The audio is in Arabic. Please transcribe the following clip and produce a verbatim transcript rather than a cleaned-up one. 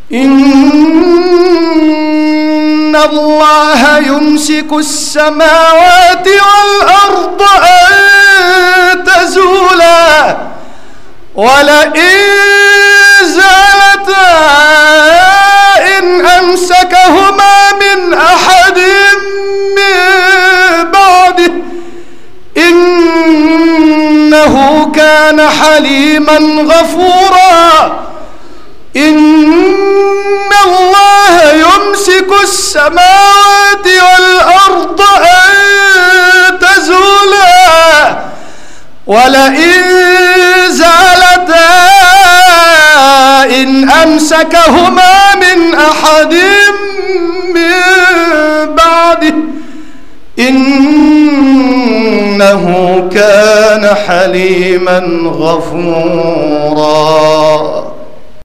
إن الله يمسك السماوات والأرض أن تزولا ولئن زالتا إن أمسكهما من أحد من بعده إنه كان حليما غفورا. إن الله يمسك السماوات والأرض أن تزولا ولئن زالتا إن أمسكهما من أحد من بعده إنه كان حليما غفورا.